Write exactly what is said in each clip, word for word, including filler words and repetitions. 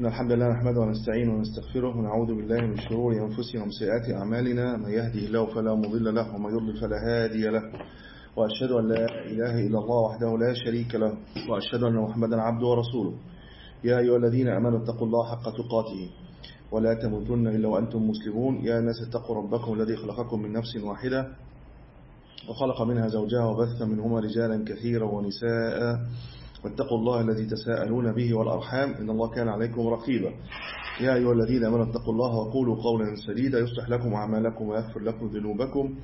إن الحمد لله نحمده ونستعينه ونستغفره ونعوذ بالله من شرور أنفسنا ومن سيئات أعمالنا. من يهده الله فلا مضل له ومن يضلل فلا هادي له، وأشهد أن لا إله إلا الله وحده لا شريك له، وأشهد أن محمدا عبده ورسوله. يا أيها الذين آمنوا اتقوا الله حق تقاته ولا تموتن إلا وأنتم مسلمون. يا ناس اتقوا ربكم الذي خلقكم من نفس واحدة وخلق منها زوجها وبث منهما رجالا كثيرا ونساء، واتقوا الله الذي تساءلون به والأرحام إن الله كان عليكم رقيبا. يا أيها الذين آمنوا اتقوا الله وقولوا قولا سديدا يصلح لكم أعمالكم ويغفر لكم ذنوبكم،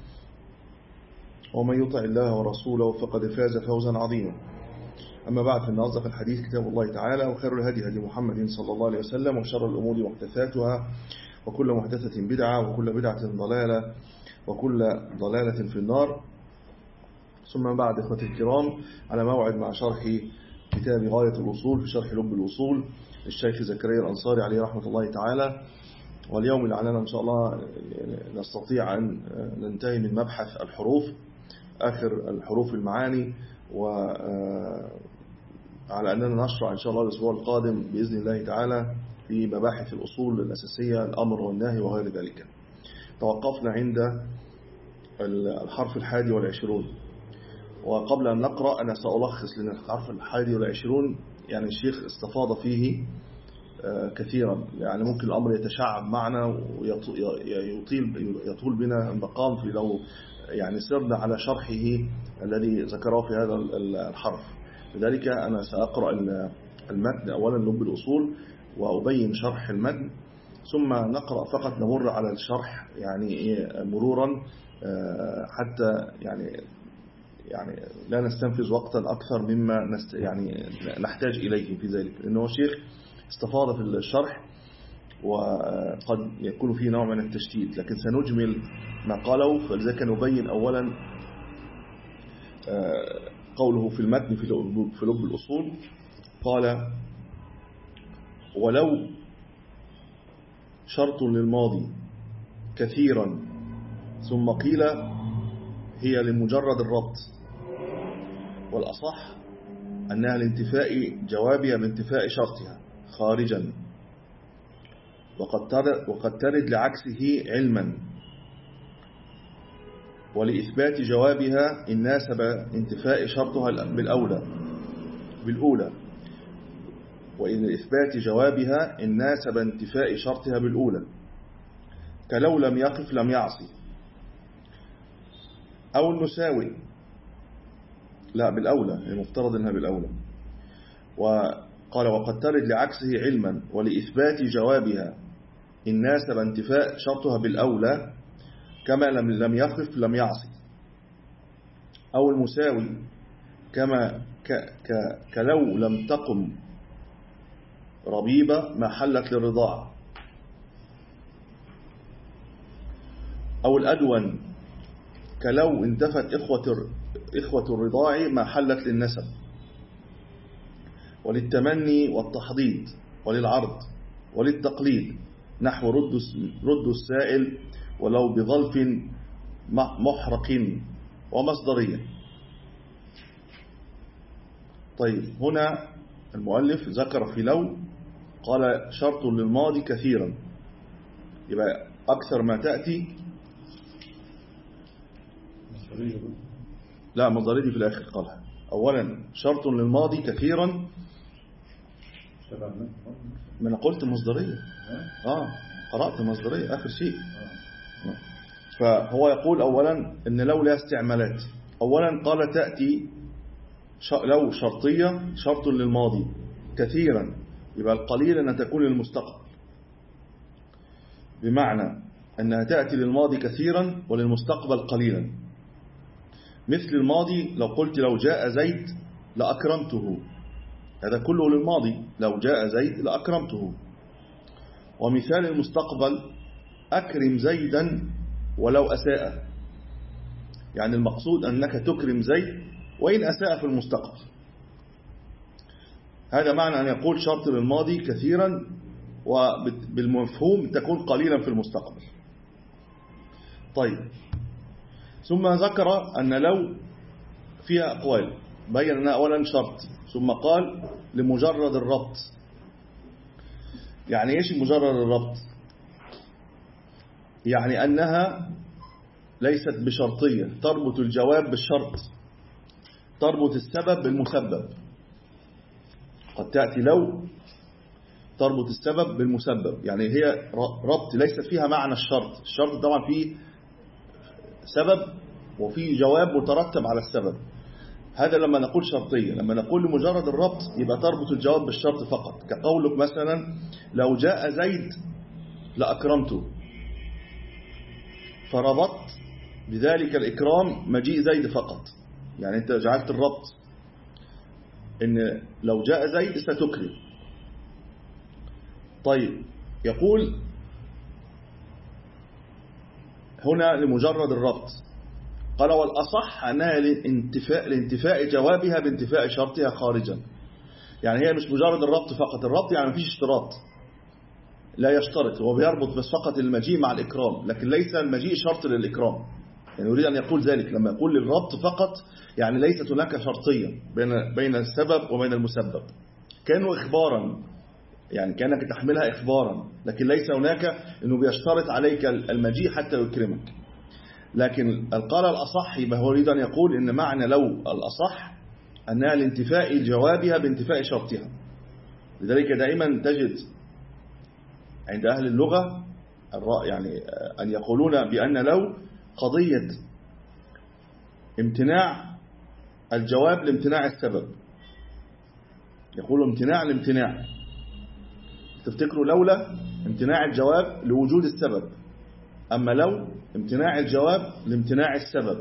ومن يطع الله ورسوله فقد فاز فوزا عظيما. أما بعد، فإن أصدق الحديث كتاب الله تعالى، وخير الهدي هدي محمد صلى الله عليه وسلم، وشر الأمور محدثاتها، وكل محدثة بدعة، وكل بدعة ضلالة، وكل ضلالة في النار. ثم بعد، إخوتي الكرام، على موعد مع شرح كتاب غاية الأصول في شرح لب الأصول للشيخ زكريا الأنصاري عليه رحمة الله تعالى. واليوم لعلنا إن شاء الله نستطيع أن ننتهي من مبحث الحروف، آخر الحروف المعاني، وعلى أننا نشرع إن شاء الله الأسبوع القادم بإذن الله تعالى في مباحث الأصول الأساسية، الأمر والنهي وغير ذلك. توقفنا عند الحرف الحادي والعشرون، وقبل أن نقرأ أنا سألخص لأن الحرف الحادي والعشرون يعني الشيخ استفاض فيه كثيرا، يعني ممكن الأمر يتشعب معنا ويطيل يطول بنا المقام في لو يعني سرنا على شرحه الذي ذكره في هذا الحرف. لذلك أنا سأقرأ المتن أولا لب الأصول وأبين شرح المتن، ثم نقرأ فقط نمر على الشرح يعني مرورا حتى يعني يعني لا نستنفذ وقتا أكثر مما نست يعني نحتاج إليه في ذلك، لأنه الشيخ استفاض في الشرح وقد يكون فيه نوع من التشتيت، لكن سنجمل ما قاله. فلذلك نبين أولا قوله في المتن في لب الأصول. قال: ولو شرط للماضي كثيرا، ثم قيل هي لمجرد الربط، والأصح أنها لانتفاء جوابها بانتفاء شرطها خارجا، وقد ترد, وقد ترد لعكسه علما، ولإثبات جوابها إن ناسب انتفاء شرطها بالأولى بالأولى وإن إثبات جوابها إن ناسب انتفاء شرطها بالأولى، كلو لم يقف لم يعصي، أو المساوي لا بالأولى، المفترض أنها بالأولى. وقال: وقد ترد لعكسه علما، ولإثبات جوابها إن ناسب انتفاء شرطها بالأولى، كما لم لم يقف لم يعصي، أو المساوي كما ك ك كلو لم تقم ربيبة ما حلت للرضاعة، أو الأدون كلو انتفت إخوة إخوة الرضاع ما حلت للنسب، وللتمني والتحضيض، وللعرض، وللتقليد، نحو رد رد السائل ولو بظلف محرق، ومصدرية. طيب، هنا المؤلف ذكر في لو قال شرط للماضي كثيرا، يبقى أكثر ما تأتي لا مصدرية في الآخر. قالها أولا شرط للماضي كثيرا، ما أنا قلت مصدرية، آه قرأت مصدرية آخر شيء. فهو يقول أولا إن لو لها استعمالات. أولا قال تأتي لو شرطية، شرط للماضي كثيرا، يبقى القليل أن تكون للمستقبل، بمعنى أنها تأتي للماضي كثيرا وللمستقبل قليلا. مثل الماضي لو قلت لو جاء زيد لأكرمته، هذا كله للماضي، لو جاء زيد لأكرمته. ومثال المستقبل أكرم زيدا ولو أساء، يعني المقصود أنك تكرم زيد وإن أساء في المستقبل. هذا معنى أن يقول شرط للماضي كثيرا، وبالمفهوم تكون قليلا في المستقبل. طيب، ثم ذكر أن لو فيها أقوال، بين أنها أولا شرط، ثم قال لمجرد الربط. يعني إيش مجرد الربط؟ يعني أنها ليست بشرطية، تربط الجواب بالشرط، تربط السبب بالمسبب. قد تأتي لو تربط السبب بالمسبب، يعني هي ربط ليس فيها معنى الشرط. الشرط طبعا فيه سبب وفيه جواب مترتب على السبب، هذا لما نقول شرطية. لما نقول لمجرد الربط يبقى تربط الجواب بالشرط فقط، كقولك مثلا لو جاء زيد لأكرمته، فربطت بذلك الإكرام مجيء زيد فقط، يعني أنت جعلت الربط إن لو جاء زيد ستكرم. طيب يقول هنا لمجرد الربط، قال والأصح أنها لانتفاء, لانتفاء جوابها بانتفاء شرطها خارجا. يعني هي مش مجرد الربط فقط، الربط يعني مفيش اشتراط، لا يشترط، هو بيربط بس فقط المجيء مع الإكرام، لكن ليس المجيء شرط للإكرام. يعني يريد أن يقول ذلك لما يقول للربط فقط، يعني ليست هناك شرطية بين بين السبب وبين المسبب، كانوا إخبارا، يعني كأنك تحملها إخبارا، لكن ليس هناك أنه بيشترط عليك المجيء حتى يكرمك. لكن القال الأصح ما هو يريد أن يقول إن معنى لو الأصح أنها لانتفاء جوابها بانتفاء شرطها. لذلك دائما تجد عند أهل اللغة يعني أن يقولون بأن لو قضية امتناع الجواب لامتناع السبب، يقولوا امتناع الامتناع، تفتكروا لولا امتناع الجواب لوجود السبب، أما لو امتناع الجواب لامتناع السبب.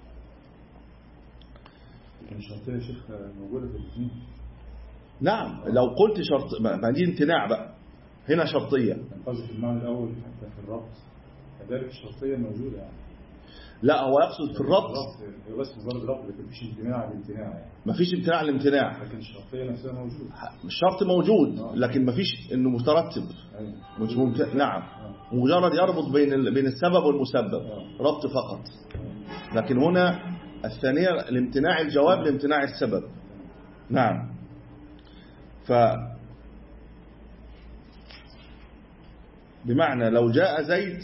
كان شرطية يا شيخ موجودة في الاثنين. نعم لو قلت شرط ما دي امتناع بقى، هنا شرطية. كان قصدي في المعنى الأول حتى في الربط كذلك الشرطية موجودة يعني. لا هو يقصد في الربط هو بس مجرد ربط، لكن مفيش امتناع الامتناع يعني. مفيش امتناع الامتناع، لكن الشرطية نفسها موجودة. الشرط موجود لكن مفيش انه مترتب. أيوة. مش ممتنع. نعم مجرد يربط بين بين السبب والمسبب، ربط فقط. لكن هنا الثانية الامتناع الجواب لامتناع السبب. نعم. ف بمعنى لو جاء زيد،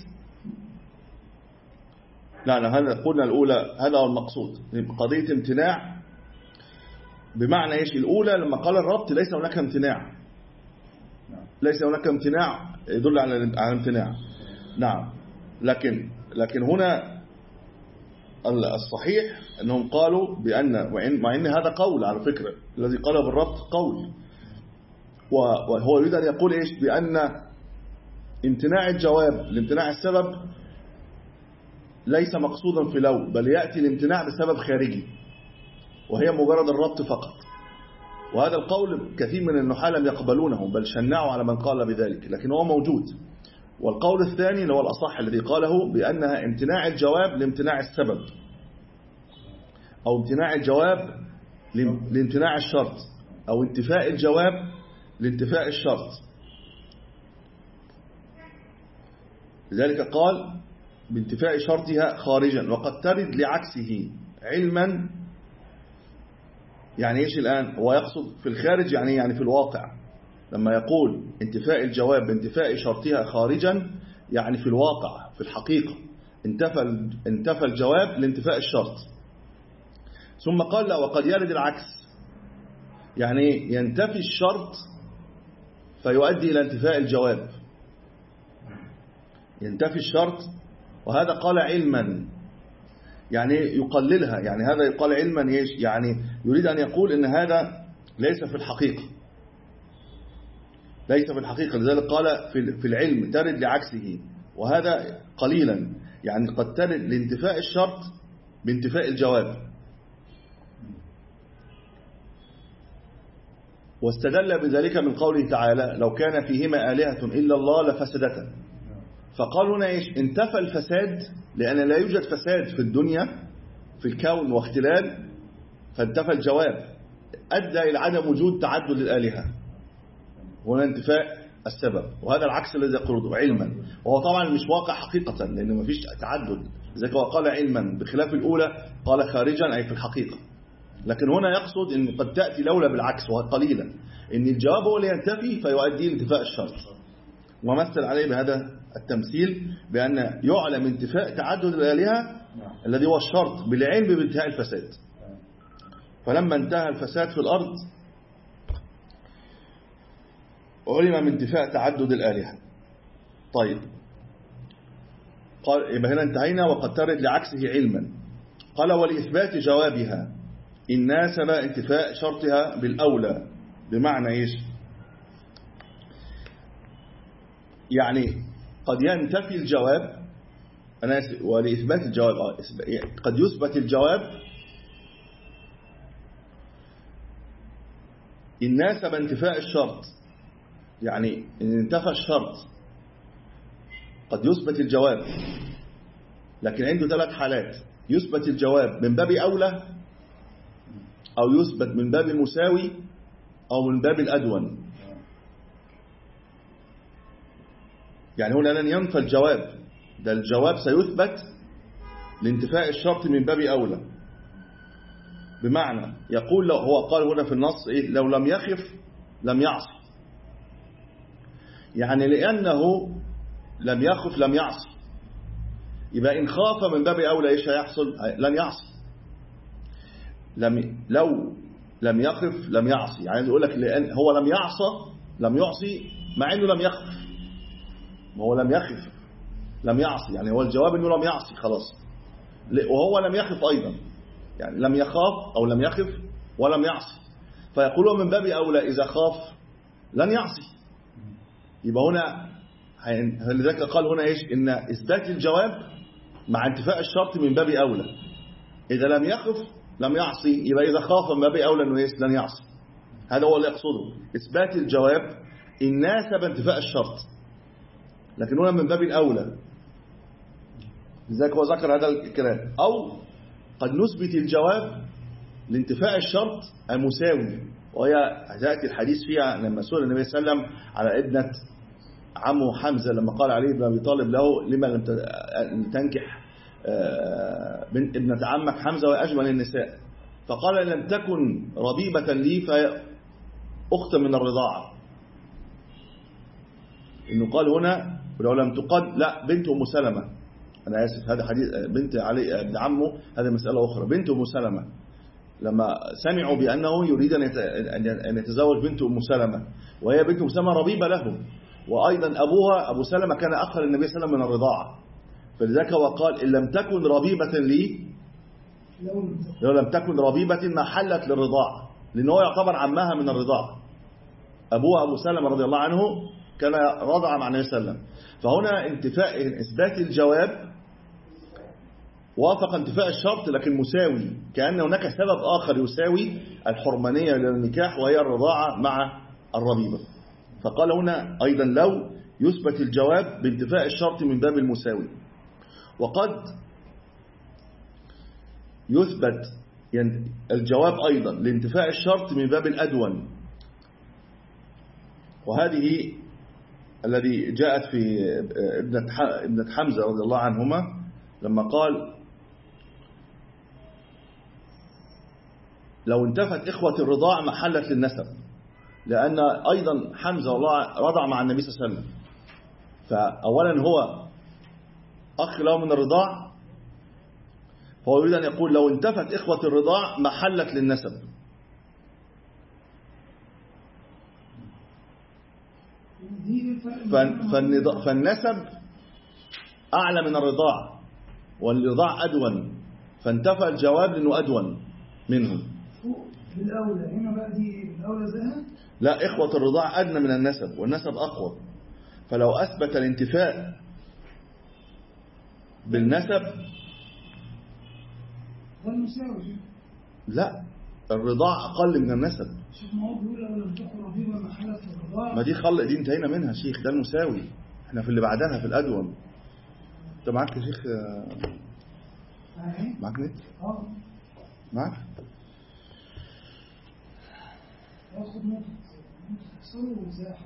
لا لا هذا قلنا الأولى، هذا هو المقصود قضية امتناع. بمعنى ايش الأولى لما قال الربط ليس هناك امتناع، ليس هناك امتناع يدل على على امتناع. نعم. لكن لكن هنا الصحيح أنهم قالوا بأن، مع أن هذا قول على فكرة، الذي قال بالربط قول، وهو يريد أن يقول إيش بأن امتناع الجواب لامتناع السبب ليس مقصودا في لو، بل يأتي الامتناع بسبب خارجي وهي مجرد الربط فقط. وهذا القول كثير من النحاة لم يقبلونه، بل شنعوا على من قال بذلك، لكن هو موجود. والقول الثاني اللي هو الأصح الذي قاله بأنها امتناع الجواب لامتناع السبب، أو امتناع الجواب لامتناع الشرط، أو انتفاء الجواب لانتفاء الشرط. لذلك قال بانتفاء شرطها خارجا، وقد ترد لعكسه علما. يعني ايش الآن هو يقصد في الخارج، يعني يعني في الواقع لما يقول انتفاء الجواب بانتفاء شرطها خارجا، يعني في الواقع في الحقيقة انتفى انتفى الجواب لانتفاء الشرط. ثم قال لا وقد يرد العكس، يعني ينتفي الشرط فيؤدي إلى انتفاء الجواب، ينتفي الشرط. وهذا قال علما، يعني يقللها، يعني هذا يقال علما ايش، يعني يريد أن يقول إن هذا ليس في الحقيقة، ليس في الحقيقة. لذلك قال في العلم ترد لعكسه، وهذا قليلا، يعني قد ترد لانتفاء الشرط بانتفاء الجواب. واستدل بذلك من قوله تعالى لو كان فيهما آلهة إلا الله لفسدتا. فقال هنا إيش انتفى الفساد، لأن لا يوجد فساد في الدنيا في الكون واختلال، فانتفى الجواب أدى إلى عدم وجود تعدد الآلهة، هنا انتفاء السبب. وهذا العكس الذي يقوله علما، وهو طبعا مش واقع حقيقة لأنه ما فيش تعدد، لذلك هو قال علما، بخلاف الأولى قال خارجا أي في الحقيقة. لكن هنا يقصد أن قد تأتي لولا بالعكس وقليلا، أن الجواب هو اللي ينتفي فيؤدي لانتفاء الشرط. ومثل عليه بهذا التمثيل بأن يعلم انتفاء تعدد الآلهة الذي هو الشرط بالعلم بانتهاء الفساد. فلما انتهى الفساد في الأرض علم من انتفاء تعدد الآلهة. طيب قال يبقى هنا انتهينا وقد ترد لعكسه علما. قال ولإثبات جوابها إن ناسب انتفاء شرطها بالأولى. بمعنى إيش؟ يعني قد ينتفي الجواب أنا ولإثبات الجواب قد يثبت الجواب إن ناسب انتفاء الشرط، يعني إن انتفى الشرط قد يثبت الجواب، لكن عنده ثلاث حالات: يثبت الجواب من باب أولى، أو يثبت من باب المساوي، أو من باب الأدون. يعني هنا لن ينفى الجواب، ده الجواب سيثبت لانتفاء الشرط من باب أولى. بمعنى يقول لو هو قال هنا في النص إيه؟ لو لم يخف لم يعصي، يعني لأنه لم يخف لم يعصي، يبقى إن خاف من باب أولى إيش هيحصل؟ لن يعصي. لم لو لم يخف لم يعصي، يعني يقول لك لأن هو لم يعصى لم يعصي مع إنه لم يخف، ما هو لم يخف لم يعصي، يعني هو الجواب إنه لم يعصي خلاص، وهو لم يخف أيضا، يعني لم يخاف أو لم يخف ولم يعصي، فيقولون من باب أولى إذا خاف لن يعصي. يبقى هنا لذلك قال هنا إيش؟ إن إثبات الجواب مع انتفاء الشرط من باب أولى. إذا لم يخف لم يعصي، يبقى إذا خاف من باب أولى إنه إيش؟ لن يعصي. هذا هو اللي يقصده إثبات الجواب إن ناسب انتفاء الشرط، لكن هنا من باب الأولى، لذلك هو ذكر هذا الكلام. أو قد نثبت الجواب لانتفاء الشرط المساوي، وهي ذات الحديث فيها لما سئل النبي صلى الله عليه وسلم على ابنة عمه حمزة لما قال عليه ابن أبي طالب له لما لم تنكح بنت ابنة عمك حمزة وأجمل النساء، فقال لم تكن ربيبة لي فهي أخت من الرضاعة. إنه قال هنا ولو لم تقد لا بنت أم سلمة، أنا آسف هذا حديث بنت علي ابن عمه، هذا مسألة أخرى. بنت أم سلمة لما سمعوا بأنه يريد أن يتزوج بنت أم سلمة، وهي بنت أم سلمة ربيبة له، وأيضا أبوها أبو سلمة كان أخا للنبي صلى الله عليه وسلم من الرضاعة، فلذلك وقال إن لم تكن ربيبة لي لو لم تكن ربيبة ما حلت للرضاعة، لأنه يعتبر عمها من الرضاعة. أبوها أبو سلمة رضي الله عنه كان رضع مع النبي صلى الله عليه وسلم. فهنا انتفاء إثبات الجواب وافق انتفاء الشرط لكن مساوي، كأن هناك سبب آخر يساوي الحرمانية للنكاح وهي الرضاعة مع الربيبة. فقال هنا أيضا لو يثبت الجواب بانتفاء الشرط من باب المساوي. وقد يثبت الجواب أيضا لانتفاء الشرط من باب الأدون، وهذه الذي جاءت في ابنة حمزة رضي الله عنهما لما قال لو انتفت إخوة الرضاع محلت للنسب، لأن أيضا حمزة رضع مع النبي صلى الله عليه وسلم، فأولا هو أخ له من الرضاع، فهو يريد أن يقول لو انتفت إخوة الرضاع محلت للنسب. فالنسب أعلى من الرضاع، والرضاع أدون، فانتفى الجواب لأنه أدون منه. بالأولى هنا بقى دي الأولى زيها؟ لا، إخوة الرضاع أدنى من النسب، والنسب أقوى، فلو أثبت الانتفاء بالنسب والمساوي لا، الرضاع أقل من النسب. شوف ما هو بيقول لو لم تكن ربيبة محلت الرضاع، ما دي خل دي انتهينا منها شيخ، ده المساوي، احنا في اللي بعدها في الأدون. انت معاك يا شيخ؟ معاك نت؟ اه معاك؟ واخد نت صور وزاحة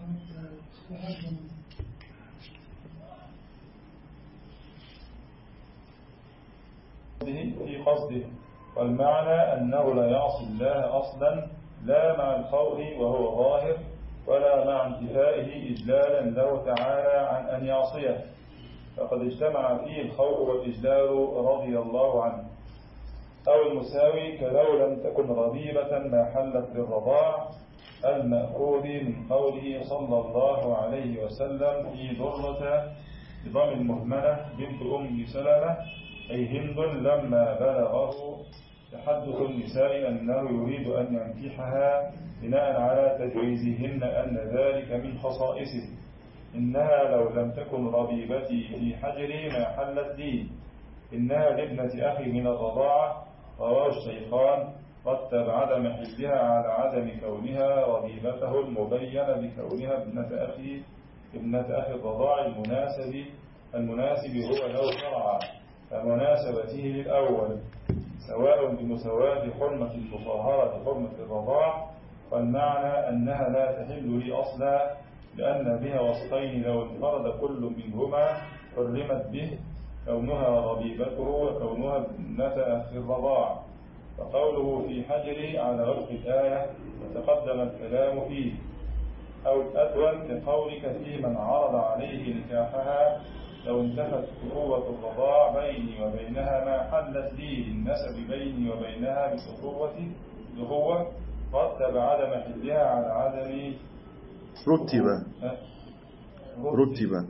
في قصده، والمعنى أنه لا يعصي الله أصلا لا مع القول وهو ظاهر ولا مع انتفائه إجلالا له تعالى عن أن يعصيه، فقد اجتمع فيه الخوف والإجلال رضي الله عنه. أو المساوي كلو لم تكن ربيبة ما حلت للرضاع، المأخوذ من قوله صلى الله عليه وسلم في درة بضم المهملة بنت أم سلمة أي هند لما بلغه تحدث النساء أنه يريد أن ينكحها بناء على تجويزهن أن ذلك من خصائصه، إنها لو لم تكن ربيبتي في حجري ما حلت لي، إنها لابنة أخي من الرضاعة. رواه الشيخان، رتب عدم حلها على عدم كونها ربيبته المبينة بكونها ابنة أخي ابنة أخي الرضاع المناسب المناسب هو له شرعا كمناسبته للأول، سواء بمساواة حرمة المطهرة حرمة الرضاع، والمعنى أنها لا تحل لي أصلا لأن بها وصفين لو انفرد كل منهما حرمت به، كونها ربيبته وكونها ابنة أخي الرضاع. فقوله في حجري على وفق الآية وتقدم الكلام فيه، أو الأدول كقولك في من عرض عليه نكاحها لو انتفت أخوة الرضاع بيني وبينها ما حلت لي للنسب بيني وبينها بأخوة الأخوة، رتب عدم حلها على عدم رتب رتب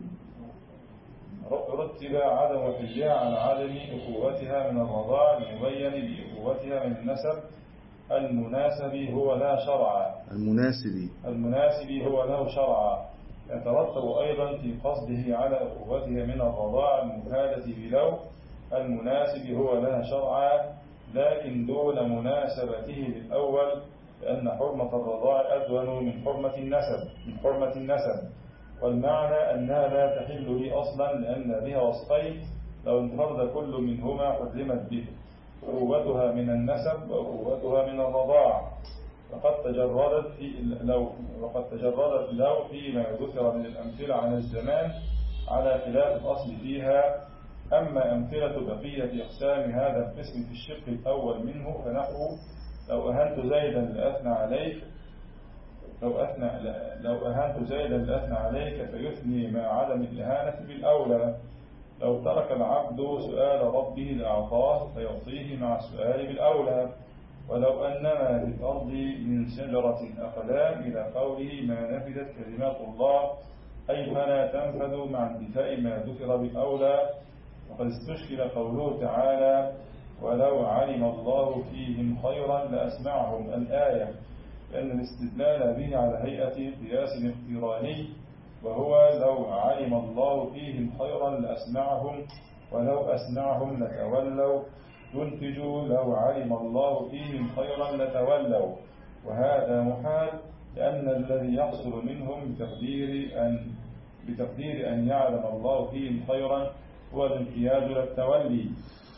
رتب عدم حلها على عدم أخوتها من الرضاع المبين بأخوتها من النسب المناسب هو لا شرعا المناسب المناسب هو له شرعا، يترتب أيضا في قصده على أخوتها من الرضاع المكالة بلو المناسب هو لها شرعا، لكن دون مناسبته للأول، لأن حرمة الرضاع أدون من حرمة النسب من حرمة النسب والمعنى أنها لا تحل لي أصلا لأن بها وصفين لو انفرد كل منهما حرمت به، أخوتها من النسب وأخوتها من الرضاع، وقد تجردت في لو وقد تجردت لو فيما ذكر من الأمثلة عن الزمان على خلاف الأصل فيها. أما أمثلة بقية أقسام هذا القسم في الشق الأول منه فنحو لو أهنت زيدا لأثنى عليك لو أثنى لو أهنت زيدا لأثنى عليك فيثني مع عدم الإهانة بالأولى، لو ترك العبد سؤال ربه لأعطاه فيعطيه مع السؤال بالأولى، ولو أنما في الأرض من شجرة أقلام إلى قوله ما نفذت كلمات الله أي فلا تنفذ مع انتفاء ما ذكر بالأولى. وقد استشكل قوله تعالى ولو علم الله فيهم خيرا لأسمعهم الآية، لأن الاستدلال به على هيئة قياس اقتراني، وهو لو علم الله فيهم خيرا لأسمعهم ولو أسمعهم لتولوا، ينتج لو علم الله فيهم خيرا لتولوا، وهذا محال لأن الذي يحصل منهم بتقدير أن بتقدير أن يعلم الله فيهم خيرا هو الانقياد للتولي.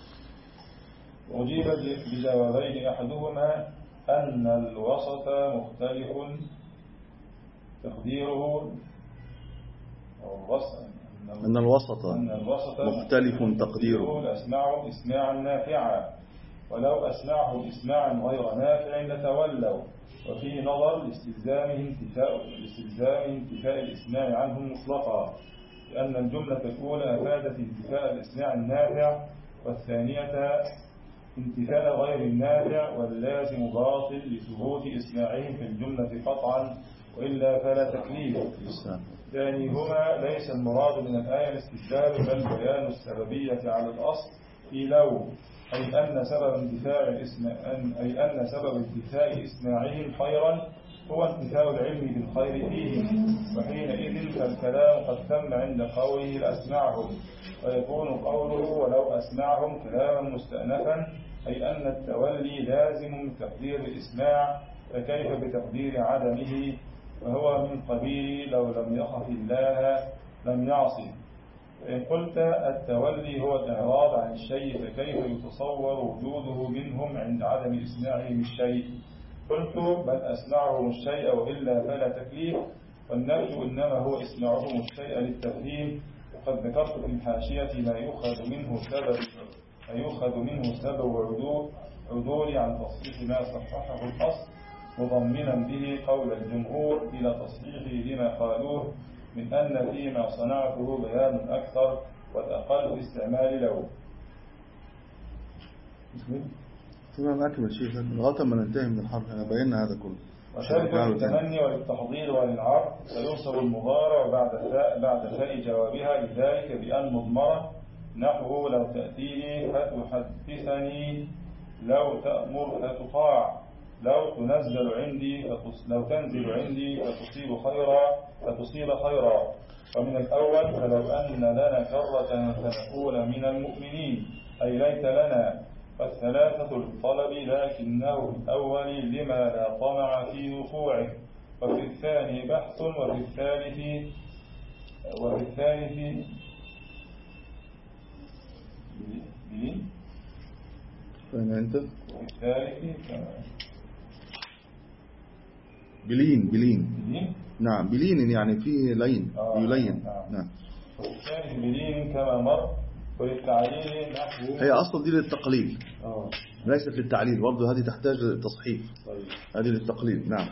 أجيب بجوابين، أحدهما أن الوسط مختلف تقديره أن الوسط أن الوسط مختلف تقديره أسمعهم إسماعا نافعا، ولو أسمعهم إسماعا غير نافع لتولوا، وفي نظر لاستلزامهم انتفاء لاستلزام انتفاء الإسماع عنهم مطلقا، لأن الجملة الأولى أفادت انتفاء الإسماع النافع، والثانية انتفاء غير النافع، واللازم باطل لثبوت إسماعهم في الجملة قطعا، وإلا فلا تكليف. ثانيهما ليس المراد من الآية الاستدلال بل بيان السببية على الأصل في لو، أي أن سبب انتفاء أي أن سبب انتفاء إسماعهم خيرا هو انتفاء العلم بالخير فيهم، وحينئذ فالكلام قد تم عند قوله لأسمعهم، ويكون قوله ولو أسمعهم كلاما مستأنفا، أي أن التولي لازم من تقدير الإسماع، فكيف بتقدير عدمه، وهو من قبيل لو لم يخف الله لم يعصي. فإن قلت التولي هو الإعراض عن الشيء فكيف يتصور وجوده منهم عند عدم إسماعهم الشيء؟ قلت بل أسمعهم الشيء وإلا فلا تكليف، والنفي إنما هو إسماعهم الشيء للتفهيم. وقد ذكرت في الحاشية ما يؤخذ منه سبب ما يؤخذ منه سبب عدول عدول عن تصحيح ما صححه الأصل، مضمنا به قول الجمهور إلى تصحيحه لما قالوه من أن فيما صنعته بيان أكثر والأقل في استعمال لو. تمام أكمل شيء لغاية ما ننتهي من الحرف. أنا بينا هذا كله. وشرط للتمني وللتحضير وللعرض فينصب المضارع بعد فاء بعد فاء جوابها لذلك بأن مضمرة نحو لو تأتيني فتحدثني لو تأمر فتطاع لو تنزل عندي لو تنزل عندي فتصيب خيرا فتصيب خيرا. ومن الأول فلو أن لنا كرة فنكون من المؤمنين أي ليت لنا. فالثلاثة للطلب لكنه في الأول لما لا طمع في وقوعه وفي الثاني بحث وفي الثالث وفي الثالث بلين فين أنت؟ وفي الثالث بلين بلين بلين نعم بلين يعني فيه لين آه يلين نعم. نعم. وفي الثالث بلين كما مر. وللتعليل نحو هي أصلا دي للتقليل اه ليست للتعليل برضه هذه تحتاج للتصحيح. طيب هذه للتقليل نعم.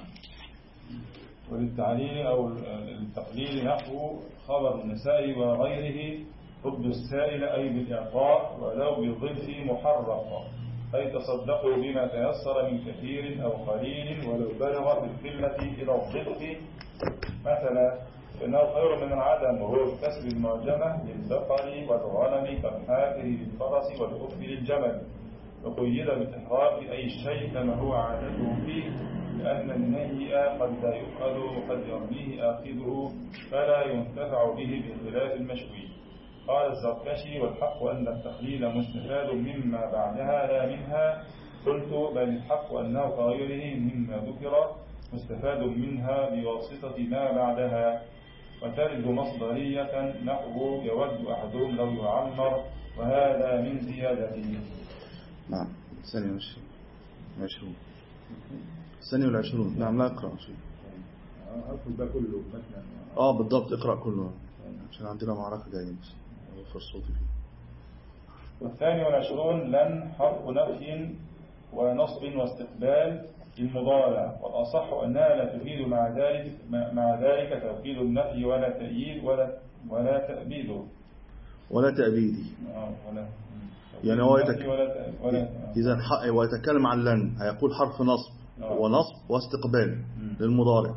وللتعليل أو التقليل نحو خبر النساء وغيره رد السائل أي بالإعطاء ولو بالضيف محرق أي تصدقوا بما تيسر من كثير أو قليل ولو بلغ بالقلة إلى الضيف مثلا فإنه خير من العدم وهو الكسب المعجمة للبقر والغنم كالحافر للفرس والكف للجمل وقيد بإحراق أي شيء كما هو عادته فيه لأن النهي قد لا يؤخذ وقد يرميه آخذه فلا ينتفع به بخلاف المشوي. قال الزركشي والحق أن التقليل مستفاد مما بعدها لا منها. قلت بل الحق أنه كغيره مما ذكر مستفاد منها بواسطة ما بعدها. وترد مصدرية نحو يود أحدهم لو يعمر وهذا من زيادته. نعم الثانية والعشرون الثانية والعشرون نعم لا أقرأ شيء. أقول ده كله مثلا آه بالضبط اقرأ كله عشان عندنا معركة جاية بس أوفر صوتي فيه. والثاني والعشرون لن حرف نفي ونصب واستقبال المضارع والأصح أنها لا تفيد مع ذلك مع ذلك توكيد النفي ولا تأييد ولا ولا تأبيده ولا تأبيدي ولا يعني هو يتك... إذا هو يتكلم عن لن هيقول حرف نصب ونصب واستقبال للمضارع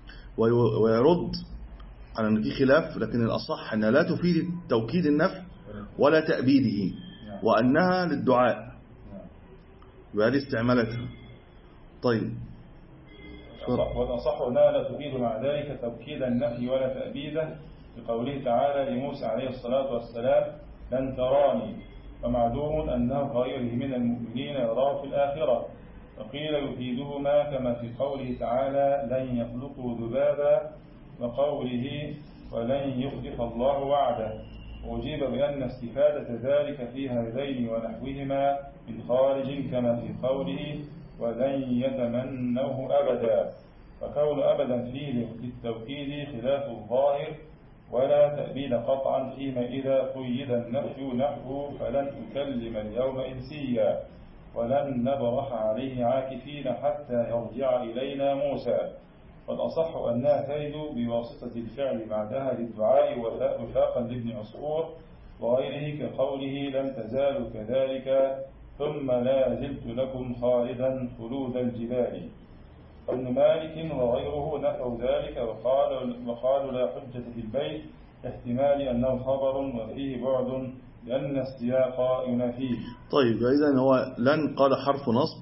ويرد على أن في خلاف لكن الأصح أنها لا تفيد توكيد النفي ولا تأبيده وأنها للدعاء وهذه استعمالتها. طيب والأصح أنها لا تفيد مع ذلك توكيد النفي ولا تأبيده بقوله تعالى لموسى عليه الصلاة والسلام لن تراني ومعلوم أنه غيره من المؤمنين يراه في الآخرة وقيل يفيدهما كما في قوله تعالى لن يخلقوا ذبابا وقوله ولن يخلف الله وعده. وأجيب بأن استفادة ذلك في هذين ونحوهما من خارج كما في قوله ولن يتمنوه أبدا وكون أبدا فيه للتوكيد خلاف الظاهر ولا تأبيد قطعا فيما إذا قيد النفي نحو فلن أكلم اليوم إنسيا ولن نبرح عليه عاكفين حتى يرجع إلينا موسى. والأصح أنها ترد بواسطة الفعل بعدها للدعاء وفاقا لابن عصفور وغيره كقوله لن تزالوا كذلك ثم لا زلت لكم خالدا خلود الجبال. ابن مالك وغيره نفوا ذلك وقال وقالوا لا حجة في البيت احتمال أنه خبر وفيه بعد لأن السياق ينافيه. طيب إذن هو لن قال حرف نصب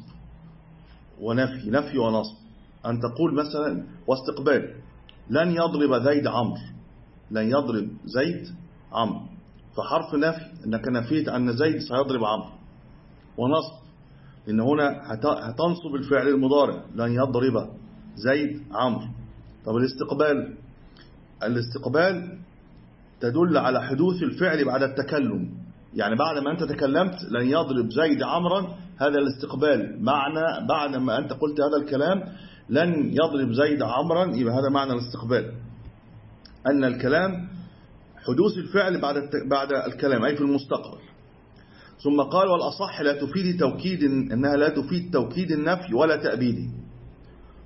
ونفي نفي ونصب أن تقول مثلا واستقبال لن يضرب زيد عمرو لن يضرب زيد عمرو فحرف نفي أنك نفيت أن زيد سيضرب عمرو ونصب لأن هنا هتنصب الفعل المضارع لن يضرب زيد عمرو. طب الاستقبال الاستقبال تدل على حدوث الفعل بعد التكلم يعني بعد ما أنت تكلمت لن يضرب زيد عمرا هذا الاستقبال معنى بعد ما أنت قلت هذا الكلام لن يضرب زيد عمرا يبقى هذا معنى الاستقبال أن الكلام حدوث الفعل بعد بعد الكلام أي في المستقبل. ثم قال والأصح لا تفيد توكيد أنها لا تفيد توكيد النفي ولا تأبيده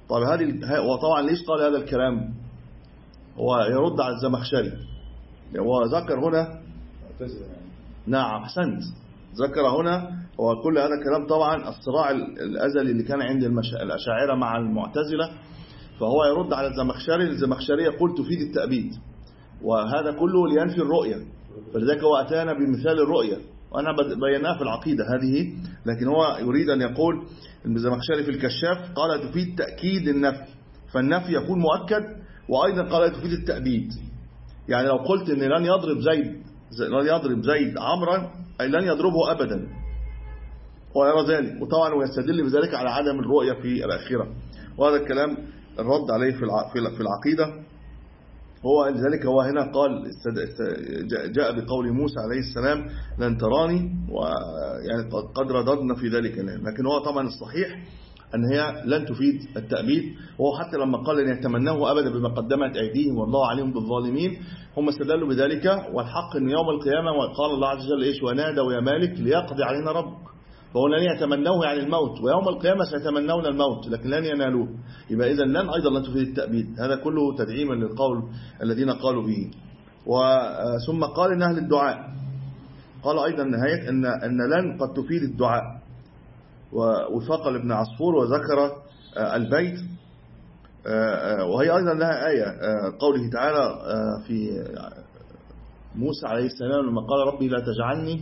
طيب هذه وطبعا ليش قال هذا الكلام؟ هو يرد على الزمخشري. هو ذكر هنا نعم أحسنت، ذكر هنا هو كل هذا الكلام طبعا الصراع الأزلي اللي كان عند الأشاعرة مع المعتزلة، فهو يرد على الزمخشري. الزمخشري يقول تفيد التأبيد، وهذا كله لينفي الرؤية، فلذلك هو أتانا بمثال الرؤية وأنا بيناها في العقيدة هذه، لكن هو يريد أن يقول الزمخشري في الكشاف قال تفيد تأكيد النفي، فالنفي يكون مؤكد، وأيضا قال تفيد التأبيد. يعني لو قلت أن لن يضرب زيد لن يضرب زيد عمرا أي لن يضربه أبدا، ويرى ذلك، وطبعا ويستدل بذلك على عدم الرؤية في الآخرة، وهذا الكلام الرد عليه في العقيدة. هو لذلك هو هنا قال جاء بقول موسى عليه السلام لن تراني، ويعني قد رددنا في ذلك الآن، لكن هو طبعا الصحيح أن هي لن تفيد التأبيد. وهو حتى لما قال أن يتمناه أبدا بما قدمت أيديهم والله عليهم بالظالمين، هم استدلوا بذلك، والحق أن يوم القيامة وقال الله عز وجل إيش ونادوا يا مالك ليقضي علينا ربك، فهو لن يتمنوه يعني الموت، ويوم القيامة سيتمنون الموت لكن لن ينالوه، يبقى إذن لن أيضا لن تفيد التأبيد. هذا كله تدعيما للقول الذين قالوا به. وثم قال إن أهل الدعاء قال أيضا نهاية أن, أن لن قد تفيد الدعاء، ووفق لابن عصفور وذكر البيت، وهي أيضا لها آية قوله تعالى في موسى عليه السلام لما قال ربي لا تجعلني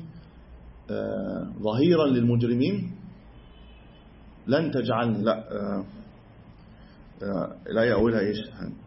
ظهيرا للمجرمين، لن تجعلني لا لا يقولها ايش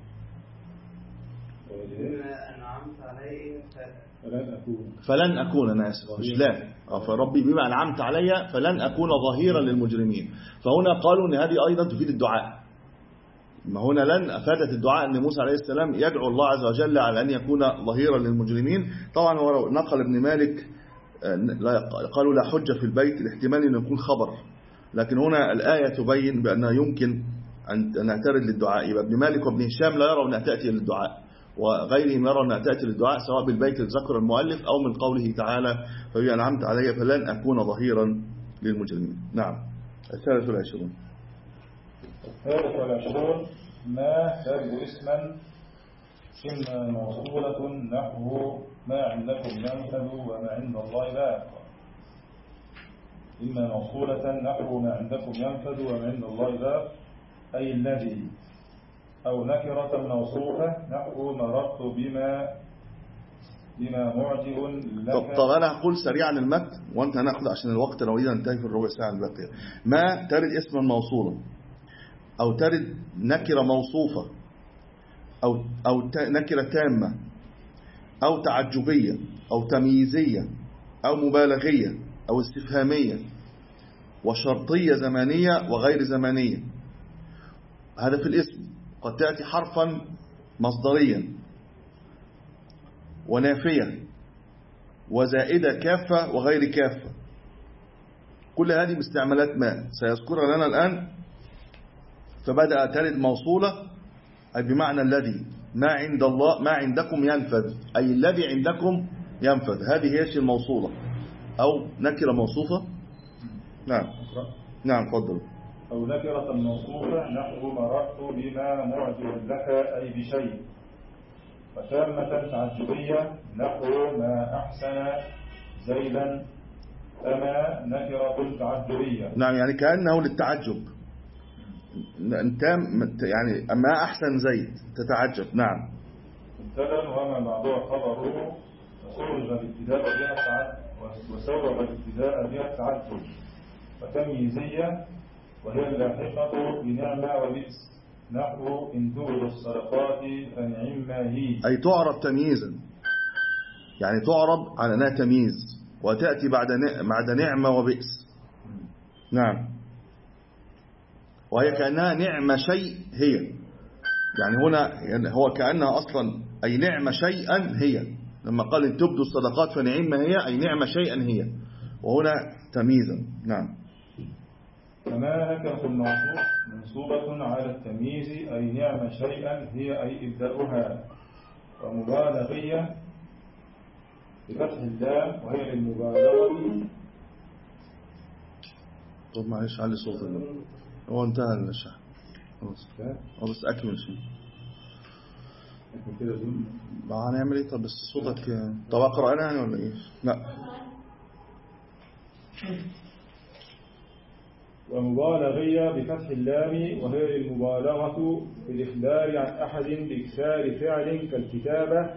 أنعمت علي فلن أكون فلن أكون أنا آسف مش لا فربي بما أنعمت علي فلن أكون ظهيرا للمجرمين. فهنا قالوا أن هذه أيضا تفيد الدعاء، ما هنا لن أفادت الدعاء أن موسى عليه السلام يدعو الله عز وجل على أن يكون ظهيرا للمجرمين. طبعا هو نقل ابن مالك قالوا لا حجة في البيت، الاحتمال أن يكون خبر، لكن هنا الآية تبين بأنها يمكن أن نعترض للدعاء. يبقى ابن مالك وابن هشام لا يروا أنها تأتي للدعاء، وغيرهم يروا أنها تأتي للدعاء سواء بالبيت ذكر المؤلف أو من قوله تعالى فبما أنعمت علي فلن أكون ظهيرا للمجرمين. نعم. الثالث والعشرون الثالث والعشرون ما ترد اسما إما موصولة نحو ما عندكم ينفذ وما عند الله باق، إما موصولة نحو ما عندكم ينفذ وما عند الله باق أي الذي، أو نكرة موصوفة نحو مررت بما بما معجب لك. طب, طب أنا هقول سريعا المتن وأنت هناخد عشان الوقت لو إذا انتهي في الربع ساعة الباقية. ما ترد اسما موصولا، أو ترد نكرة موصوفة، أو, أو نكرة تامة، أو تعجبية، أو تمييزية، أو مبالغية، أو استفهامية، وشرطية زمانية وغير زمانية. هذا في الاسم. قد تأتي حرفا مصدريا، ونافية، وزائدة كافة وغير كافة. كل هذه باستعمالات ما سيذكرها لنا الآن. فبدأ ترد موصولة أي بمعنى الذي، ما عند الله ما عندكم ينفذ أي الذي عندكم ينفذ، هذه هي الموصولة. أو نكرة موصوفة. نعم نعم فضل. أو نكرة موصوفة نحو مررت بما معجب لك أي بشيء، وتامة تعجبية نحو ما أحسن زيدا، أما نكرة تعجبية. نعم يعني كأنه للتعجب، تام يعني ما أحسن زيد تتعجب. نعم. مبتدأ وما بعده خبره وسوغ الابتداء بها التعجب وسوغ الابتداء بها التعجب، وتمييزية وهي اللاحقة بنعمة وبئس نحو إن تبدوا الصدقات فنعما هي، أي تعرب تمييزا، يعني تعرب على أنها تمييز وتأتي بعد بعد نعمة وبئس. نعم. وهي كأنها نعمة شيء هي، يعني هنا يعني هو كأنها أصلا أي نعمة شيئا هي، لما قال إن تبدوا الصدقات فنعمة هي أي نعمة شيئا هي، وهنا تمييزا. نعم. كما نكرة الموصوف منصوبة على التمييز أي نعم شيئا هي أي إبداؤها، ومبالغية بفتح اللام وهي للمبالغة. طب معلش علي صوت هو انتهى الشرح. خلاص فاهم؟ اه بس اكمل شيء لكن كده دون ما هنعمل ايه؟ طب بس صوتك طب اقرا انا يعني ولا ايه؟ لا. ومبالغية بفتح اللام وهي المبالغة في الإخبار عن أحد بإكثار فعل كالكتابة،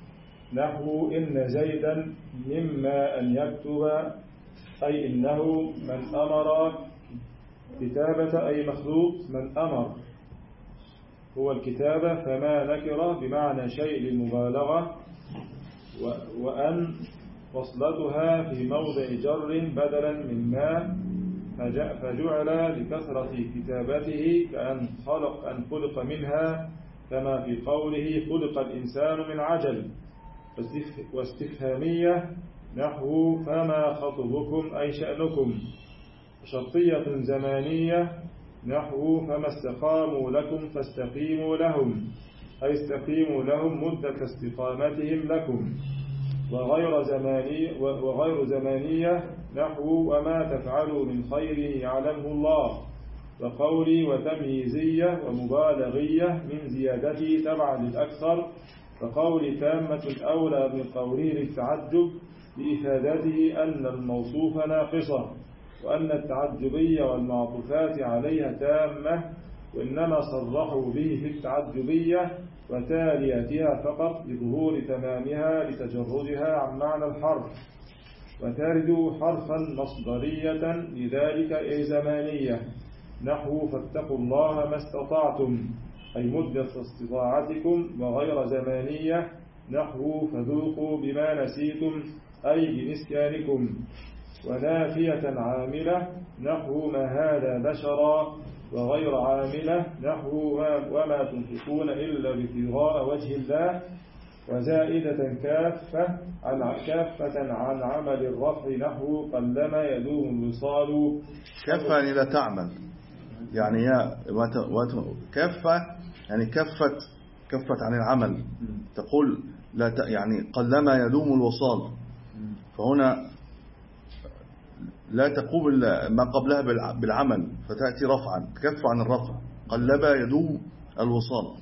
نحو إن زيدا مما أن يكتب، أي إنه من أمر كتابة، أي مخلوق من أمر هو الكتابة، فما نكر بمعنى شيء للمبالغة، وأن وصلتها في موضع جر بدلا من ما، فجعل لكثرة كتابته كأن خلق أن خلق منها، كما في قوله خلق الإنسان من عجل. واستفهامية نحو فما خطبكم، أي شأنكم. شرطية زمانية نحو فما استقاموا لكم فاستقيموا لهم، أي استقيموا لهم مدة استقامتهم لكم. وغير زمانية, وغير زمانية نحو وما تفعلوا من خير يعلمه الله. وقولي وتمييزية ومبالغية من زيادته تبعا للأكثر، فقولي تامة أولى من قوله للتعجب بإفادته أن الموصوف ناقصة، وأن التعجبية والمعطوفات عليها تامة، وإنما صرحوا به في التعجبية وتالياتها فقط لظهور تمامها لتجردها عن معنى الحرف. وترد حرفا مصدرية لذلك أي زمانية نحو فاتقوا الله ما استطعتم، أي مدة استطاعتكم. وغير زمانية نحو فذوقوا بما نسيتم، أي بنسيانكم. ونافية عاملة نحو ما هذا بشرا. وغير عاملة نحو وما تنفقون إلا ابتغاء وجه الله. وزائدة كافة عن كافة عن عمل الرفع نحو قلما يدوم الوصال. كافة يعني لا تعمل، يعني يا وت... وت... كافة يعني كفت كفت عن العمل، تقول لا ت... يعني قلما يدوم الوصال، فهنا لا تقوم ما قبلها بالعمل فتأتي رفعا، كف عن الرفع، قلما يدوم الوصال.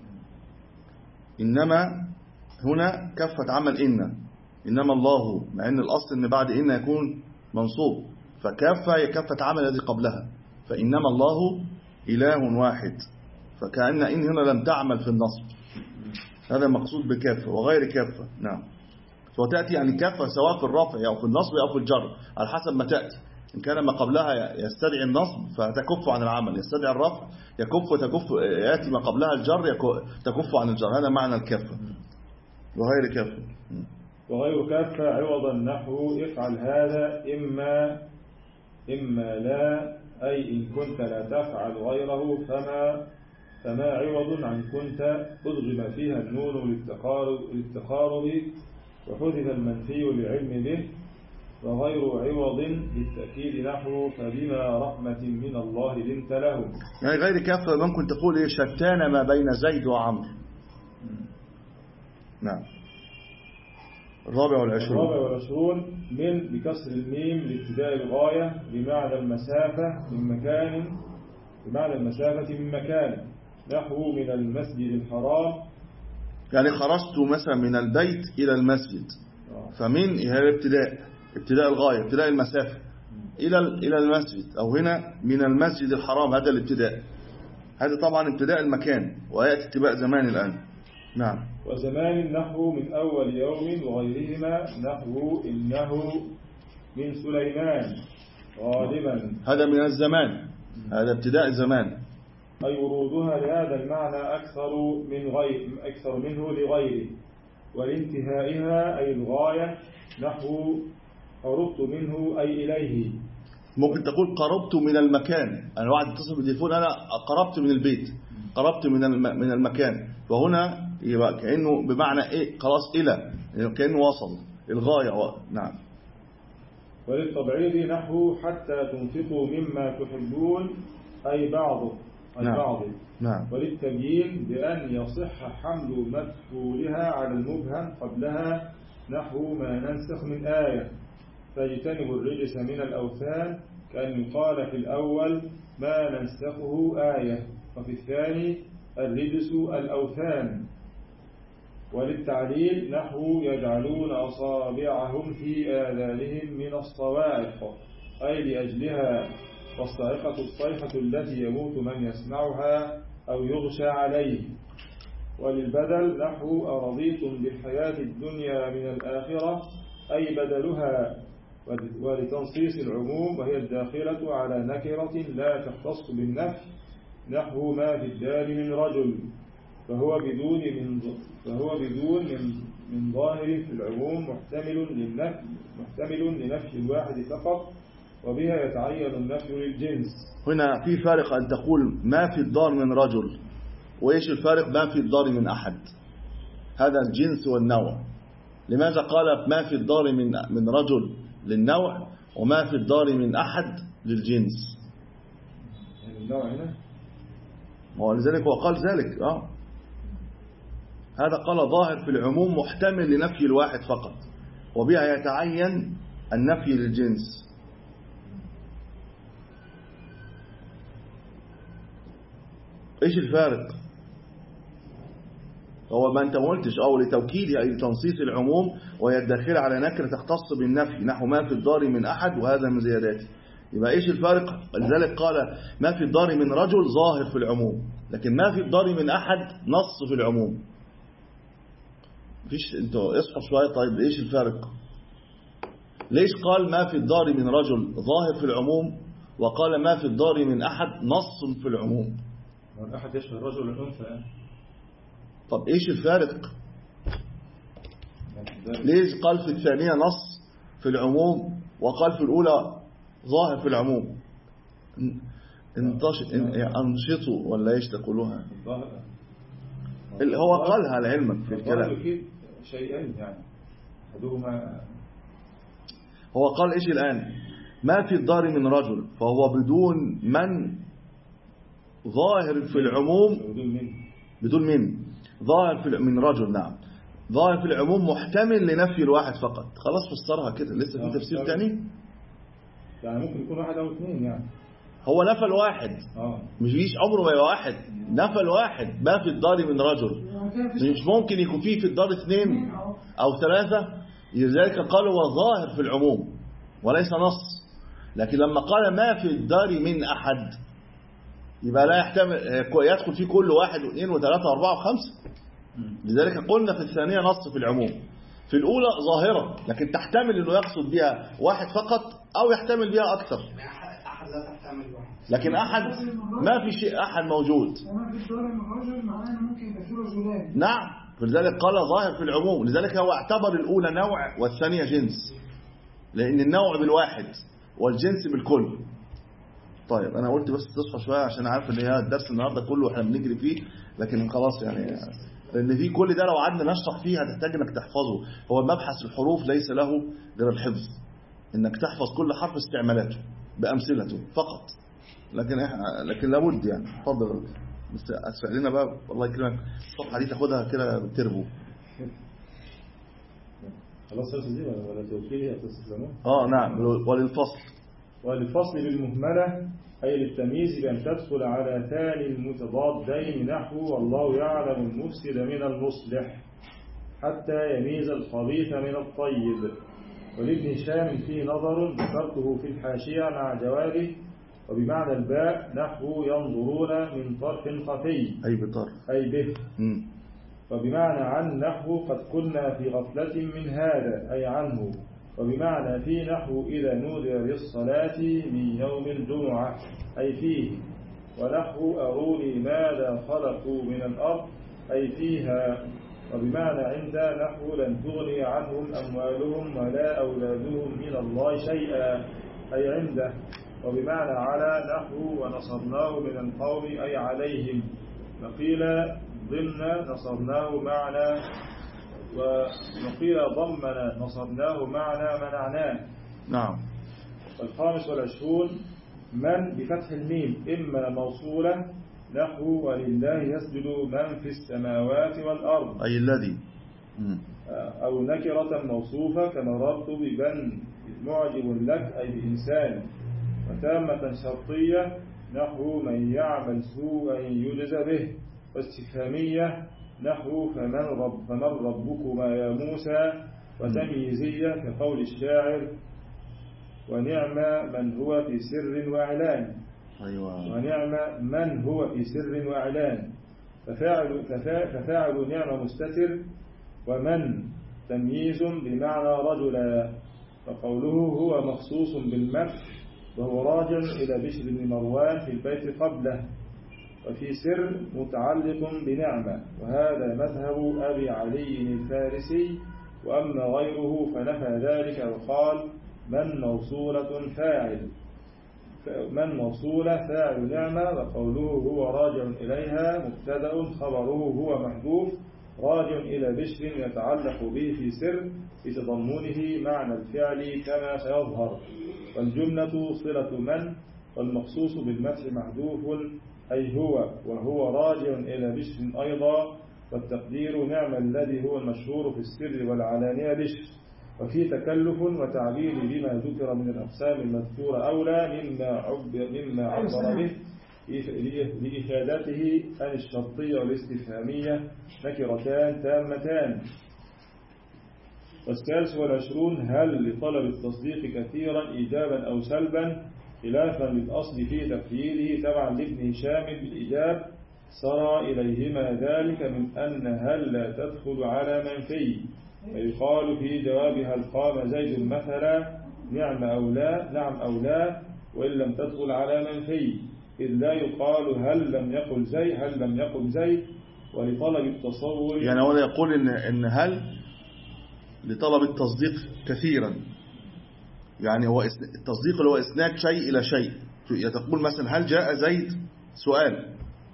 إنما هنا كفت عمل إن، إنما الله، مع أن الأصل أن بعد إن يكون منصوب، فكافة هي كفت عمل الذي قبلها، فإنما الله إله واحد، فكأن إن هنا لم تعمل في النصب، هذا مقصود بكافة. وغير كافة نعم، فتأتي يعني كافة سواء في الرفع أو في النصب أو في الجر على حسب ما تأتي. إن كان ما قبلها يستدعي النصب فتكف عن العمل، يستدعي الرفع يكف وتكف، يأتي ما قبلها الجر تكف عن الجر، هذا معنى الكافة. وغير كافة وغير كافة عوضا نحو افعل هذا إما إما لا، أي إن كنت لا تفعل غيره فما فما عوض عن كنت أدغم فيها النون للتقارب وحذف المنفي للعلم به. وغير عوض للتأكيد نحو فبما رحمة من الله لنت لهم، يعني غير كافة ممكن تقول إيه شتان ما بين زيد وعمر. نعم. الرابع والعشرون الرابع والعشرون من بكسر الميم لابتداء الغاية بمعنى المسافة من مكان، بمعنى المسافة من مكان نحو من المسجد الحرام، يعني خرجت مثلا من البيت إلى المسجد، فمن هي الابتداء، ابتداء الغاية، ابتداء المسافة إلى إلى المسجد، أو هنا من المسجد الحرام، هذا الابتداء، هذا طبعا ابتداء المكان، ويأتي اتباع زمان الآن. نعم. وزمان نحو من أول يوم وغيرهما نحو إنه من سليمان غالبا، هذا من الزمان، هذا ابتداء الزمان، أي ورودها لهذا المعنى أكثر من غير أكثر منه لغيره. ولانتهائها أي الغاية نحو قربت منه أي إليه. ممكن تقول قربت من المكان، أنا واحد اتصل بالتليفون أنا قربت من البيت، قربت من من المكان، فهنا يبقى كأنه بمعنى إيه خلاص إلى، يعني كأنه وصل الغاية و... نعم. وللتبعيض نحو حتى تنفقوا مما تحبون أي بعضه البعض. نعم. وللتبيين بأن يصح حمل مدخولها على المبهم قبلها نحو ما ننسخ من آية فاجتنبوا الرجس من الأوثان، كأن يقال في الأول ما ننسخه آية وفي الثاني الرجس الأوثان. وللتعليل نحو يجعلون أصابعهم في آذانهم من الصواعق أي لأجلها، والصاعقة الصيحة التي يموت من يسمعها أو يغشى عليه. وللبدل نحو أرضيتم بالحياة الدنيا من الآخرة أي بدلها. ولتنصيص العموم وهي الداخلة على نكرة لا تختص بالنفي نحو ما في الدار من رجل، فهو بدون من فهو بدون من من ظاهر في العموم محتمل للنفي محتمل لنفي الواحد فقط، وبها يتعين النفي للجنس. هنا في فارق أن تقول ما في الدار من رجل، وإيش الفارق ما في الدار من أحد؟ هذا الجنس والنوع. لماذا قال ما في الدار من من رجل للنوع وما في الدار من أحد للجنس؟ النوع هنا ولذلك هو قال ذلك آه. هذا قال ظاهر في العموم محتمل لنفي الواحد فقط، وبها يتعين النفي للجنس. ايش الفارق؟ هو ما انت ما قلتش او لتوكيد اي لتنصيص العموم وهي الداخله على نكره تختص بالنفي نحو ما في الدار من احد وهذا من زياداته. يبقى ايش الفارق؟ لذلك قال ما في الدار من رجل ظاهر في العموم، لكن ما في الدار من احد نص في العموم. مفيش، انتوا اصحوا شويه. طيب ايش الفارق؟ ليش قال ما في الدار من رجل ظاهر في العموم وقال ما في الدار من احد نص في العموم؟ الأحد يشمل الرجل والأنثى. طب ايش الفارق؟ ليش قال في الثانية نص في العموم وقال في الأولى ظاهر في العموم؟ انتش... انشطوا ولا ايش تقولوها؟ اللي هو قالها لعلمك في الكلام شيئين يعني أحدهما. هو قال ايش الآن؟ ما في الدار من رجل، فهو بدون من ظاهر في العموم، بدون من ظاهر في من رجل. نعم، ظاهر في العموم محتمل لنفي الواحد فقط. خلاص فسرها كده، لسه في تفسير تاني؟ يعني ممكن يكون واحد او اثنين. يعني هو نفى الواحد اه مش ليش عمره ما يبقى واحد، نفى الواحد. ما في الدار من رجل، مش ممكن يكون فيه في الدار اثنين او ثلاثة. لذلك قال هو ظاهر في العموم وليس نص. لكن لما قال ما في الدار من أحد يبقى لا يحتمل يدخل فيه كل واحد واثنين وثلاثة واربعة وخمسة. لذلك قلنا في الثانية نص في العموم، في الأولى ظاهرة لكن تحتمل أنه يقصد بها واحد فقط أو يحتمل بها أكثر. أحد لا تحتمل واحد، لكن أحد ما في شيء أحد موجود. وما في الدار من رجل معناه ممكن يبقى فيه رجلان. نعم، فلذلك قال ظاهر في العموم. لذلك هو اعتبر الأولى نوع والثانية جنس، لأن النوع بالواحد والجنس بالكل. طيب أنا قلت بس تصحى شوية عشان عارف إن هي الدرس النهاردة كله إحنا بنجري فيه، لكن خلاص يعني لأن في كل ده لو قعدنا نشرح فيه هتحتاج إنك تحفظه. هو مبحث الحروف ليس له غير الحفظ، إنك تحفظ كل حرف استعمالاته بأمثلته فقط. لكن لكن لابد يعني. اتفضل بس أسفل لنا بقى الله يكرمك الصفحة دي تاخدها كده بالتربو. خلاص رأس دي ولا توكيلها تستخدموها؟ اه نعم. وللفصل وللفصل بالمهملة أي للتمييز بأن تدخل على ثاني المتضادين نحو والله يعلم المفسد من المصلح حتى يميز الخبيث من الطيب. ولابن هشام فيه نظر ذكرته في الحاشية مع جوابه. وبمعنى الباء نحو ينظرون من طرف خفي أي بطرف أي به. م. وبمعنى عن نحو قد كنا في غفلة من هذا أي عنه. وبمعنى في نحو إذا نودي للصلاة من يوم الجمعة أي فيه. ونحو أروني ماذا خلقوا من الأرض أي فيها. وبمعنى عند نحو لن تغني عنهم أموالهم ولا أولادهم من الله شيئا أي عنده. وبمعنى على نحو ونصرناه من القوم أي عليهم. وقيل ضمن نصرناه معنا وقيل ضمن نصرناه معنا منعناه. نعم. والخامس والعشرون من بفتح الميم إما موصولة نحو ولله يسجد من في السماوات والأرض أي الذي، أو نكرة موصوفة كمررت بمن معجب لك أي بإنسان. وتامة شرطية نحو من يعمل سوءا يجز به. واستفهامية نحو فمن, رب فمن ربكما يا موسى. وتمييزية كقول الشاعر ونعم من هو في سر وإعلان. أيوة. ونعم من هو في سر وإعلان. ففاعل, ففاعل نعم مستتر. ومن تمييز بمعنى رجلا. فقوله هو مخصوص بالمدح وهو راجع إلى بشر بن مروان في البيت قبله. وفي سر متعلق بنعمة، وهذا مذهب أبي علي الفارسي. وأما غيره فنفى ذلك وقال من موصولة فاعل من موصولة فاعل نعمة. وقوله هو راجع إليها مبتدأ خبره هو محذوف راجع إلى بشر يتعلق به في سر بتضمنه معنى الفعل كما سيظهر. والجملة صلة من، والمخصوص بالمدح محذوف أي هو، وهو راجع إلى بشر أيضا. والتقدير نعم الذي هو المشهور في السر والعلانية بشر. وفي تكلف وتعبير بما ذكر من الأقسام المذكورة أولى مما عبر, مما عبر به لإفادته عن الشرطية والاستفهامية نكرتان تامتان. والثالث والعشرون هل لطلب التصديق كثيرا إيجابا أو سلبا خلافا للأصل في تقييده تبعا لابن هشام بالإيجاب سرى إليهما ذلك من أن هل لا تدخل على منفي. ويقال في جوابها هل قام زيد مثلا نعم أو لا نعم أو لا وإن لم تدخل على منفي، إذ لا يقال هل لم يقل زيد هل لم يقل زيد ولطلب التصور. يعني هو يقول إن, إن هل لطلب التصديق كثيرا، يعني هو التصديق اللي هو إسناد شيء إلى شيء. تقول مثلا هل جاء زيد سؤال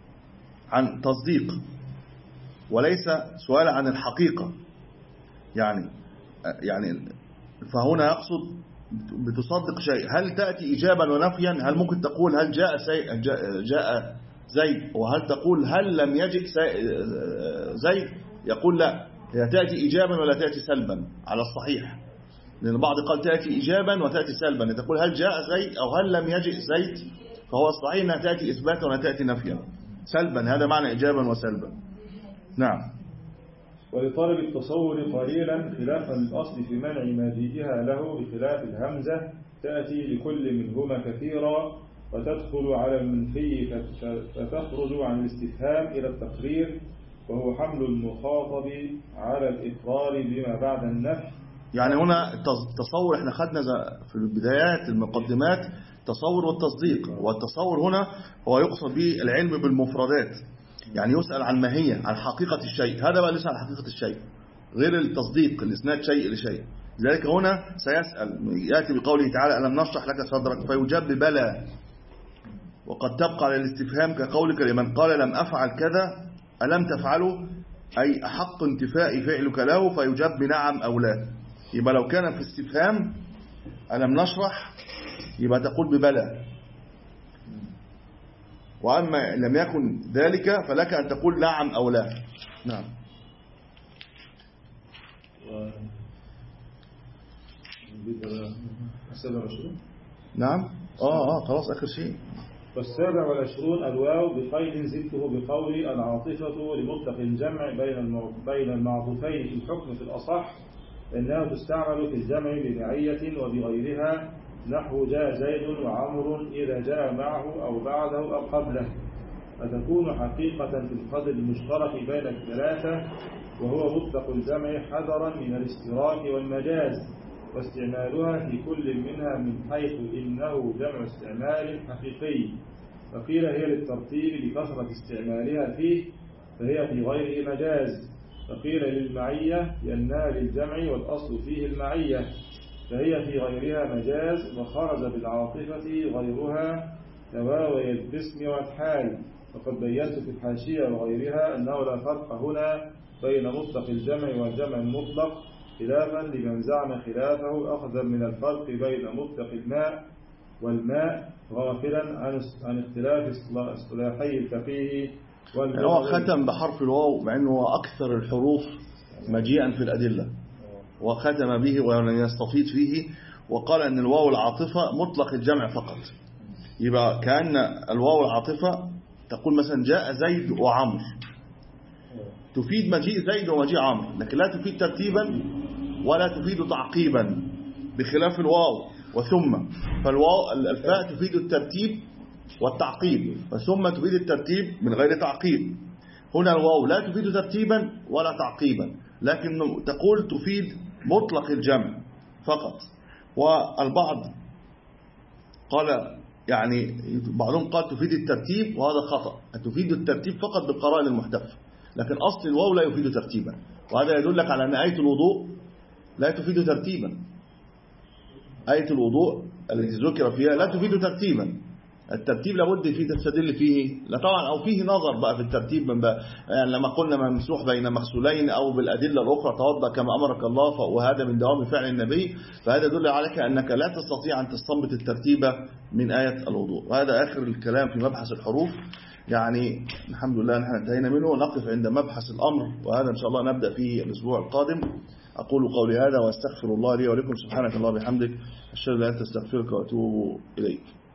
عن تصديق وليس سؤال عن الحقيقة، يعني يعني فهنا يقصد بتصدق شيء. هل تأتي إجابا ونفيا؟ هل ممكن تقول هل جاء جاء زيد، وهل تقول هل لم يجئ زيد؟ يقول لا، هي تأتي إجابا ولا تأتي سلبا على الصحيح، لأن البعض قال تأتي إجابا وتأتي سلبا. تقول هل جاء زيد أو هل لم يجئ زيد، فهو الصحيح أنها تأتي إثباتا ولا تأتي نفيا سلبا. هذا معنى إجابا وسلبا. نعم. ولطلب التصور قليلا خلافا للأصل في منع مجيئها له بخلاف الهمزة تأتي لكل منهما كثيرا وتدخل على المنفي فتخرج عن الاستفهام إلى التقرير، وهو حمل المخاطب على الإقرار بما بعد النفي. يعني هنا التصور احنا خدنا في البدايات المقدمات تصور والتصديق، والتصور هنا هو يقصد به العلم بالمفردات، يعني يسأل عن ماهية عن حقيقة الشيء. هذا بقى يسأل عن حقيقة الشيء غير التصديق الإسناد شيء لشيء. لذلك هنا سيسأل يأتي بقوله تعالى ألم نشرح لك صدرك، فيجاب ببلى، وقد تبقى على الاستفهام كقولك لمن قال لم أفعل كذا ألم تفعله، أي أحق انتفاء فعلك له، فيجاب بنعم أو لا. يبقى لو كان في استفهام ألم نشرح يبقى تقول ببلى، وأما لم يكن ذلك فلك أن تقول نعم أو لا. نعم. نعم آه آه خلاص آخر شيء. والسابع والعشرون الواو بقيد زدته بقول العاطفة لمطلق الجمع بين بين المعطوفين في الحكم في الأصح، إنها تستعمل في الجمع بمعية وبغيرها، نحو جاء زيد وعمر إذا جاء معه أو بعده أو قبله، فتكون حقيقة في القدر المشترك بين الثلاثة، وهو مطلق الجمع حذرا من الاشتراك والمجاز، واستعمالها في كل منها من حيث إنه جمع استعمال حقيقي. فقيل هي للترتيب لكثرة استعمالها فيه فهي في غيره مجاز، فقيل للمعية لأنها للجمع والأصل فيه المعية فهي في غيرها مجاز، وخرج بالعاطفة غيرها نواوي الاسم والحال. وقد بينت في الحاشية وغيرها أنه لا فرق هنا بين مطلق الجمع والجمع المطلق، خلافا لمن زعم خلافه أخذا من الفرق بين مطلق الماء والماء، غافلا عن عن اختلاف اصطلاحي الفقيه. هو ختم بحرف الواو مع أنه هو أكثر الحروف مجيئا في الأدلة، وختم به ولم يستفيد فيه، وقال أن الواو العاطفة مطلق الجمع فقط، يبقى كأن الواو العاطفة تقول مثلا جاء زيد وعمر، تفيد مجيء زيد ومجيء عمرو، لكن لا تفيد ترتيبا ولا تفيد تعقيبا بخلاف الواو وثم. فالواو الفاء تفيد الترتيب والتعقيب، وثم تفيد الترتيب من غير تعقيب. هنا الواو لا تفيد ترتيبا ولا تعقيبا، لكن تقول تفيد مطلق الجمع فقط. والبعض قال يعني بعضهم قال تفيد الترتيب، وهذا خطأ، تفيد الترتيب فقط بالقرائن المحتفة، لكن أصل الواو لا يفيد ترتيبا. وهذا يدلك على أن آية الوضوء لا تفيد ترتيبا. آية الوضوء التي ذكر فيها لا تفيد ترتيبا. الترتيب لابد فيه تستدل فيه، لا طبعا، أو فيه نظر بقى في الترتيب من بقى يعني لما قلنا ممسوح بين مغسولين أو بالأدلة الأخرى توضأ كما أمرك الله، وهذا من دوام فعل النبي، فهذا يدل عليك أنك لا تستطيع أن تستنبط الترتيب من آية الوضوء. وهذا آخر الكلام في مبحث الحروف، يعني الحمد لله نحن انتهينا منه، ونقف عند مبحث الأمر، وهذا إن شاء الله نبدأ فيه الأسبوع القادم. أقول قولي هذا وأستغفر الله لي ولكم. سبحانك الله بحمدك، أشهد أن لا إله إلا أنت، أستغفرك وأتوب إليك.